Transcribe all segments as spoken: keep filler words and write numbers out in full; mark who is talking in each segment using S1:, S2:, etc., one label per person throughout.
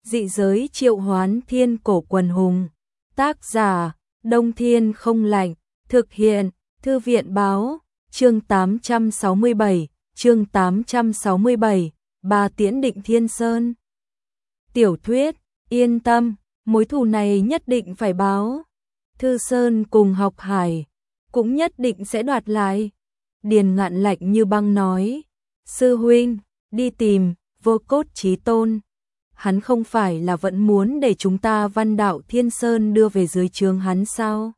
S1: Dị giới triệu hoán thiên cổ quần hùng. Tác giả, Đông Thiên không lạnh. Thực hiện, Thư viện báo. Chương tám trăm sáu mươi bảy, chương tám trăm sáu mươi bảy, Ba Tiễn Định Thiên Sơn. Tiểu thuyết, yên tâm, mối thù này nhất định phải báo. Thư Sơn cùng Học Hải cũng nhất định sẽ đoạt lại. Điền Ngạn lạnh như băng nói, sư huynh, đi tìm Vô Cốt Chí Tôn. Hắn không phải là vẫn muốn để chúng ta Văn Đạo Thiên Sơn đưa về dưới trướng hắn sao?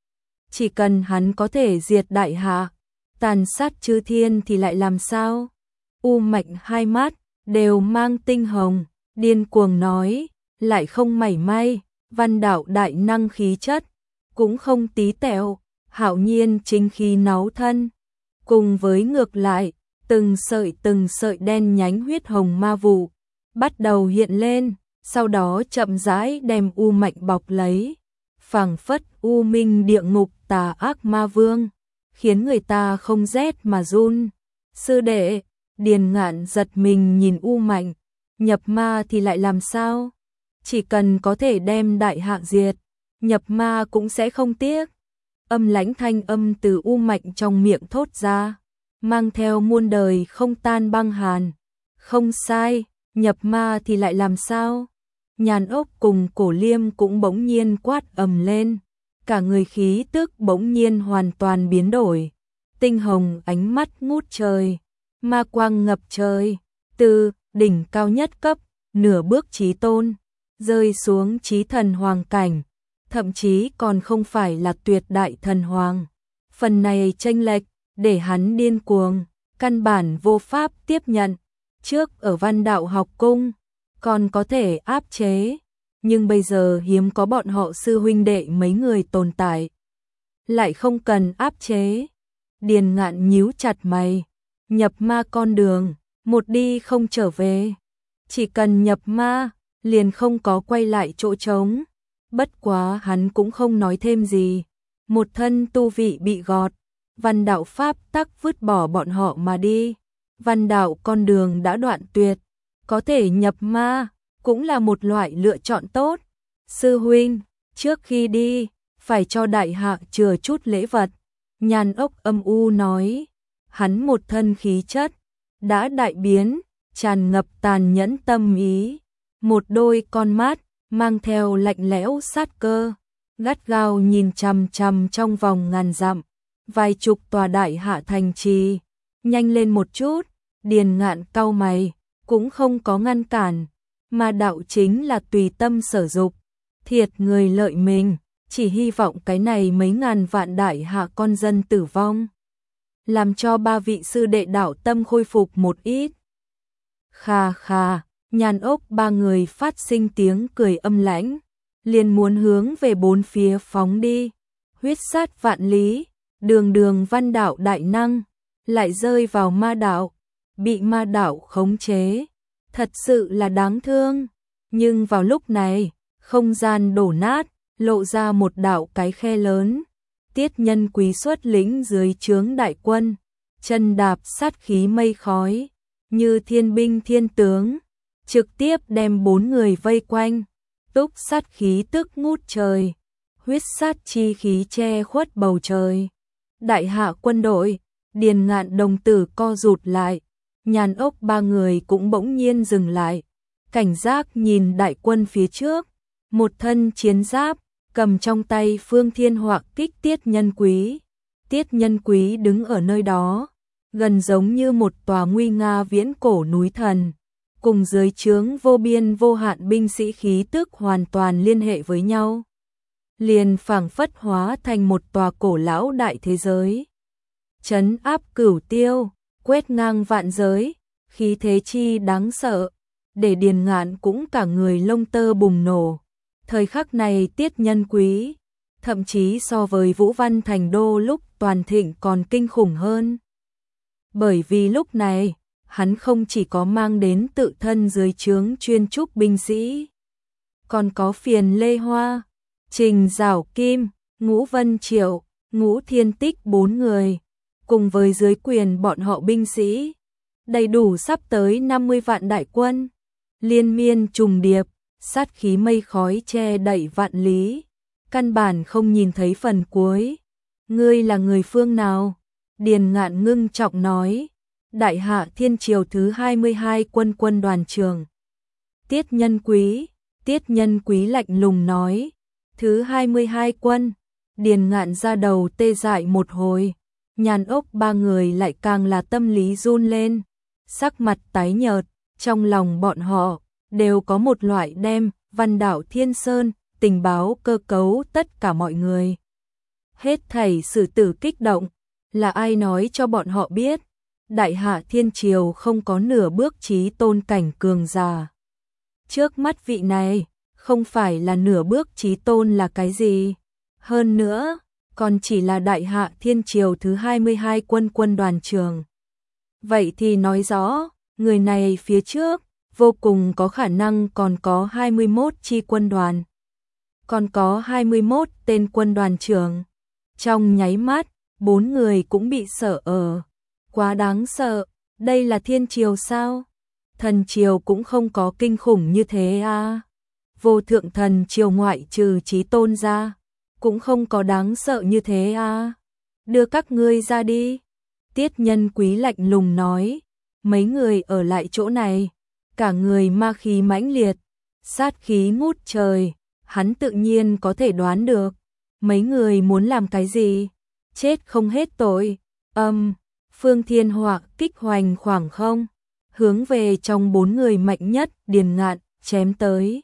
S1: Chỉ cần hắn có thể diệt đại hạ, tàn sát chư thiên thì lại làm sao? U Mạnh hai mắt đều mang tinh hồng, điên cuồng nói, lại không mảy may, Văn Đạo đại năng khí chất, cũng không tí tẹo, hạo nhiên chính khí náu thân. Cùng với ngược lại, từng sợi từng sợi đen nhánh huyết hồng ma vụ bắt đầu hiện lên, sau đó chậm rãi đem U Mạnh bọc lấy, phảng phất u minh địa ngục tà ác ma vương, khiến người ta không rét mà run. Sư đệ, Điền Ngạn giật mình nhìn U Mạnh, nhập ma thì lại làm sao? Chỉ cần có thể đem đại hạ diệt, nhập ma cũng sẽ không tiếc. Âm lãnh thanh âm từ U Mạnh trong miệng thốt ra, mang theo muôn đời không tan băng hàn. Không sai, nhập ma thì lại làm sao? Nhàn Ốc cùng Cổ Liêm cũng bỗng nhiên quát ầm lên, cả người khí tức bỗng nhiên hoàn toàn biến đổi. Tinh hồng ánh mắt ngút trời, ma quang ngập trời, từ đỉnh cao nhất cấp, nửa bước chí tôn, rơi xuống chí thần hoàng cảnh, thậm chí còn không phải là tuyệt đại thần hoàng. Phần này chênh lệch để hắn điên cuồng, căn bản vô pháp tiếp nhận. Trước ở Văn Đạo học cung còn có thể áp chế, nhưng bây giờ hiếm có bọn họ sư huynh đệ mấy người tồn tại, lại không cần áp chế. Điền Ngạn nhíu chặt mày, nhập ma con đường, một đi không trở về, chỉ cần nhập ma, liền không có quay lại chỗ trống. Bất quá hắn cũng không nói thêm gì, một thân tu vị bị gọt, Văn Đạo pháp tắc vứt bỏ bọn họ mà đi. Văn Đạo con đường đã đoạn tuyệt, có thể nhập ma, cũng là một loại lựa chọn tốt. Sư huynh, trước khi đi, phải cho đại hạ chừa chút lễ vật. Nhàn Ốc âm u nói, hắn một thân khí chất, đã đại biến, tràn ngập tàn nhẫn tâm ý. Một đôi con mắt, mang theo lạnh lẽo sát cơ, gắt gao nhìn chằm chằm trong vòng ngàn dặm, vài chục tòa đại hạ thành trì. Nhanh lên một chút, Điền Ngạn cau mày, cũng không có ngăn cản, mà đạo chính là tùy tâm sở dục, thiệt người lợi mình, chỉ hy vọng cái này mấy ngàn vạn đại hạ con dân tử vong, làm cho ba vị sư đệ đạo tâm khôi phục một ít. Kha kha, Nhàn Ốc ba người phát sinh tiếng cười âm lãnh, liền muốn hướng về bốn phía phóng đi, huyết sát vạn lý, đường đường Văn Đạo đại năng, lại rơi vào ma đạo, bị ma đạo khống chế, thật sự là đáng thương. Nhưng vào lúc này, không gian đổ nát, lộ ra một đạo cái khe lớn. Tiết Nhân Quý xuất lĩnh dưới trướng đại quân, chân đạp sát khí mây khói, như thiên binh thiên tướng, trực tiếp đem bốn người vây quanh, túc sát khí tức ngút trời, huyết sát chi khí che khuất bầu trời. Đại hạ quân đội, Điền Ngạn đồng tử co rụt lại, Nhàn Ốc ba người cũng bỗng nhiên dừng lại, cảnh giác nhìn đại quân phía trước, một thân chiến giáp, cầm trong tay Phương Thiên Họa kích Tiết Nhân Quý. Tiết Nhân Quý đứng ở nơi đó, gần giống như một tòa nguy nga viễn cổ núi thần, cùng dưới trướng vô biên vô hạn binh sĩ khí tức hoàn toàn liên hệ với nhau, liền phảng phất hóa thành một tòa cổ lão đại thế giới, trấn áp cửu tiêu, quét ngang vạn giới, khí thế chi đáng sợ, để Điền Ngạn cũng cả người lông tơ bùng nổ. Thời khắc này Tiết Nhân Quý, thậm chí so với Vũ Văn Thành Đô lúc toàn thịnh còn kinh khủng hơn. Bởi vì lúc này, hắn không chỉ có mang đến tự thân dưới trướng chuyên trúc binh sĩ, còn có Phiền Lê Hoa, Trình Giảo Kim, Ngũ Vân Triệu, Ngũ Thiên Tích bốn người, cùng với dưới quyền bọn họ binh sĩ, đầy đủ sắp tới năm mươi vạn đại quân, liên miên trùng điệp, sát khí mây khói che đậy vạn lý, căn bản không nhìn thấy phần cuối. Ngươi là người phương nào? Điền Ngạn ngưng trọng nói. Đại hạ thiên triều thứ hai mươi hai quân quân đoàn trưởng. Tiết Nhân Quý, Tiết Nhân Quý lạnh lùng nói. Thứ hai mươi hai quân. Điền Ngạn ra đầu tê dại một hồi. Nhàn Ốc ba người lại càng là tâm lý run lên. Sắc mặt tái nhợt, trong lòng bọn họ đều có một loại đem Văn Đảo Thiên Sơn, tình báo cơ cấu tất cả mọi người. Hết thảy sự tử kích động, là ai nói cho bọn họ biết, Đại hạ thiên triều không có nửa bước chí tôn cảnh cường giả. Trước mắt vị này, không phải là nửa bước chí tôn là cái gì. Hơn nữa, còn chỉ là Đại hạ thiên triều thứ hai mươi hai quân quân đoàn trưởng. Vậy thì nói rõ, người này phía trước, vô cùng có khả năng còn có hai mươi mốt chi quân đoàn. Còn có hai mươi mốt tên quân đoàn trưởng. Trong nháy mắt, bốn người cũng bị sợ ở. Quá đáng sợ, đây là thiên triều sao? Thần triều cũng không có kinh khủng như thế à? Vô thượng thần triều ngoại trừ chí tôn ra, cũng không có đáng sợ như thế à? Đưa các ngươi ra đi. Tiết Nhân Quý lạnh lùng nói. Mấy người ở lại chỗ này, cả người ma khí mãnh liệt, sát khí ngút trời, hắn tự nhiên có thể đoán được. Mấy người muốn làm cái gì? Chết không hết tội. Âm, um, Phương Thiên Họa kích hoành khoảng không, hướng về trong bốn người mạnh nhất Điền Ngạn chém tới.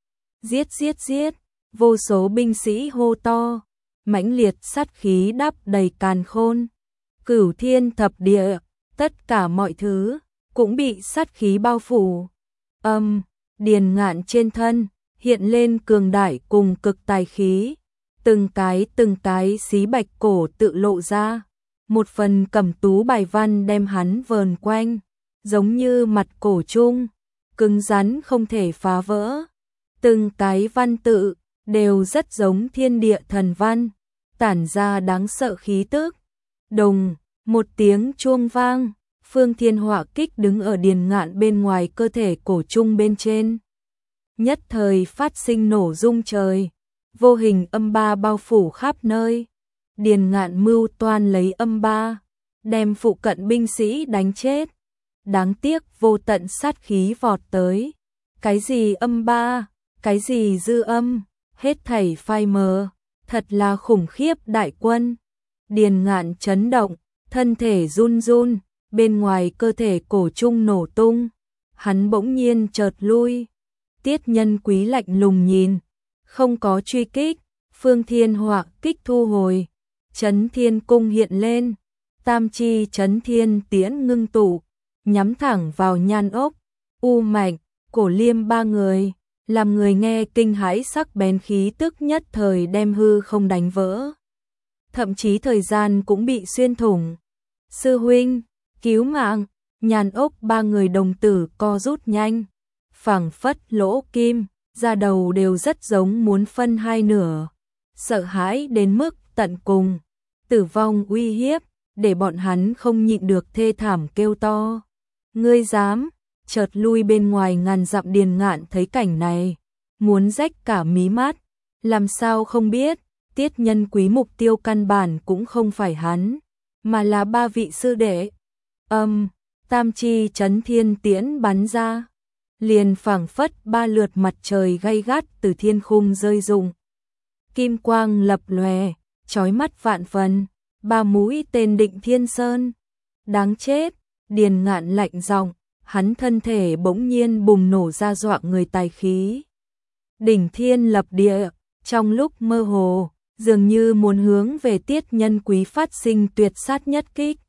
S1: Giết giết giết, vô số binh sĩ hô to, mãnh liệt sát khí đắp đầy càn khôn. Cửu thiên thập địa, tất cả mọi thứ cũng bị sát khí bao phủ. Âm, um, Điền Ngạn trên thân hiện lên cường đại cùng cực tài khí, từng cái từng cái xí bạch cổ tự lộ ra, một phần cẩm tú bài văn đem hắn vờn quanh, giống như mặt cổ chung, cứng rắn không thể phá vỡ. Từng cái văn tự đều rất giống thiên địa thần văn, tản ra đáng sợ khí tức. Đồng, một tiếng chuông vang, Phương Thiên Họa kích đứng ở Điền Ngạn bên ngoài cơ thể cổ trung bên trên. Nhất thời phát sinh nổ rung trời, vô hình âm ba bao phủ khắp nơi. Điền Ngạn mưu toan lấy âm ba, đem phụ cận binh sĩ đánh chết. Đáng tiếc vô tận sát khí vọt tới. Cái gì âm ba, cái gì dư âm, hết thảy phai mờ, thật là khủng khiếp đại quân. Điền Ngạn chấn động, thân thể run run, bên ngoài cơ thể cổ trung nổ tung. Hắn bỗng nhiên chợt lui. Tiết Nhân Quý lạnh lùng nhìn, không có truy kích. Phương Thiên Họa kích thu hồi, Chấn Thiên Cung hiện lên, tam chi Chấn Thiên tiễn ngưng tụ, nhắm thẳng vào Nhan Ốc, U Mạnh, Cổ Liêm ba người, làm người nghe kinh hãi sắc bén khí tức nhất thời đem hư không đánh vỡ. Thậm chí thời gian cũng bị xuyên thủng. Sư huynh, cứu mạng, Nhan Ốc ba người đồng tử co rút nhanh, phảng phất lỗ kim, da đầu đều rất giống muốn phân hai nửa. Sợ hãi đến mức tận cùng, tử vong uy hiếp, để bọn hắn không nhịn được thê thảm kêu to. Ngươi dám? Chợt lui bên ngoài ngàn dặm Điền Ngạn thấy cảnh này, muốn rách cả mí mắt, làm sao không biết, Tiết Nhân Quý mục tiêu căn bản cũng không phải hắn, mà là ba vị sư đệ. Âm, um, tam chi Chấn Thiên tiễn bắn ra, liền phảng phất ba lượt mặt trời gay gắt từ thiên khung rơi rụng. Kim quang lập lòe, chói mắt vạn phần, ba mũi tên Định Thiên Sơn. Đáng chết, Điền Ngạn lạnh giọng, hắn thân thể bỗng nhiên bùng nổ ra dọa người tài khí. Đỉnh thiên lập địa, trong lúc mơ hồ, dường như muốn hướng về Tiết Nhân Quý phát sinh tuyệt sát nhất kích.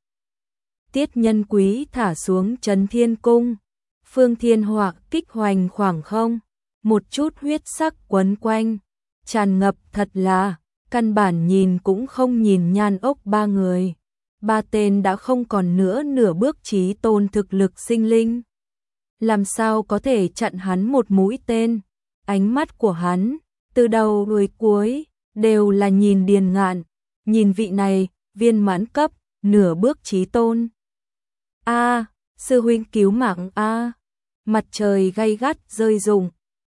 S1: Tiết Nhân Quý thả xuống Chấn Thiên Cung, Phương Thiên Họa kích hoành khoảng không, một chút huyết sắc quấn quanh, tràn ngập thật là, căn bản nhìn cũng không nhìn Nhan Ốc ba người. Ba tên đã không còn nữa nửa bước chí tôn thực lực sinh linh. Làm sao có thể chặn hắn một mũi tên? Ánh mắt của hắn, từ đầu đuôi cuối, đều là nhìn Điền Ngạn, nhìn vị này, viên mãn cấp, nửa bước chí tôn. A, sư huynh cứu mạng a. Mặt trời gay gắt rơi rụng,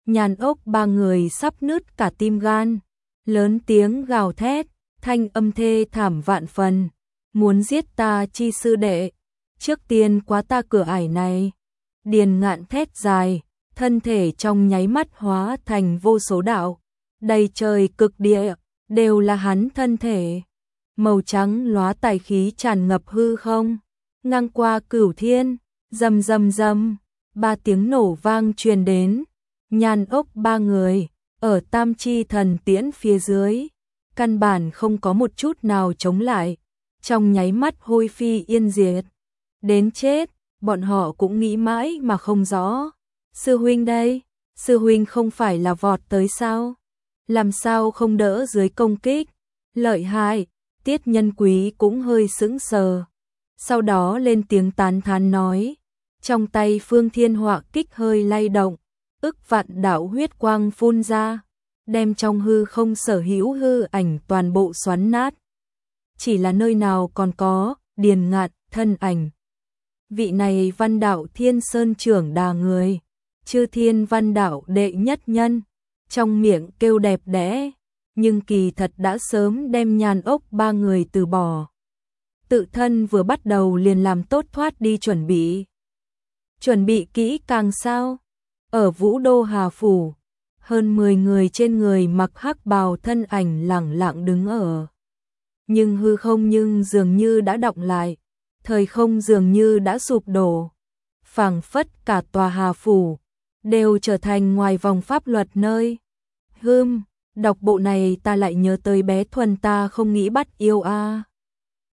S1: Nhàn ốc ba người sắp nứt cả tim gan, lớn tiếng gào thét, thanh âm thê thảm vạn phần, muốn giết ta chi sư đệ, trước tiên quá ta cửa ải này. Điền Ngạn thét dài, thân thể trong nháy mắt hóa thành vô số đạo, đầy trời cực địa, đều là hắn thân thể. Màu trắng lóa tài khí tràn ngập hư không, ngang qua cửu thiên, rầm rầm rầm, ba tiếng nổ vang truyền đến. Nhàn ốc ba người, ở tam chi thần tiễn phía dưới, căn bản không có một chút nào chống lại, trong nháy mắt hôi phi yên diệt. Đến chết, bọn họ cũng nghĩ mãi mà không rõ. Sư huynh đây, sư huynh không phải là vọt tới sao? Làm sao không đỡ dưới công kích? Lợi hại, Tiết Nhân Quý cũng hơi sững sờ. Sau đó lên tiếng tán thán nói, trong tay Phương Thiên Họa kích hơi lay động, ức vạn đạo huyết quang phun ra, đem trong hư không sở hữu hư ảnh toàn bộ xoắn nát. Chỉ là nơi nào còn có Điền Ngạn thân ảnh. Vị này Văn Đạo Thiên Sơn trưởng đà người, Chư Thiên Văn Đạo đệ nhất nhân, trong miệng kêu đẹp đẽ, nhưng kỳ thật đã sớm đem Nhàn ốc ba người từ bỏ. Tự thân vừa bắt đầu liền làm tốt thoát đi chuẩn bị. Chuẩn bị kỹ càng sao? Ở Vũ Đô Hà Phủ, hơn mười người trên người mặc hắc bào thân ảnh lẳng lặng đứng ở. Nhưng hư không nhưng dường như đã động lại, thời không dường như đã sụp đổ. Phảng phất cả tòa Hà Phủ, đều trở thành ngoài vòng pháp luật nơi. Hưm, đọc bộ này ta lại nhớ tới bé Thuần ta không nghĩ bắt yêu a.